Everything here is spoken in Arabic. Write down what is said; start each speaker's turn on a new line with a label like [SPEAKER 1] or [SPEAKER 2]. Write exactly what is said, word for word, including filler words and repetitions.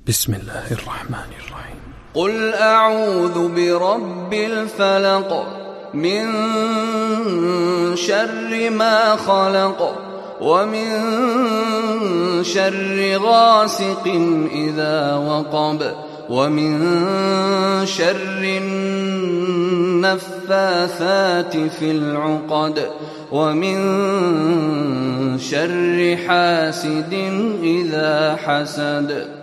[SPEAKER 1] بسم الله الرحمن الرحيم.
[SPEAKER 2] قل أعوذ برب الفلق من شر ما خلق ومن شر غاسق إذا وقب ومن شر النفاثات في العقد ومن شر حاسد إذا حسد.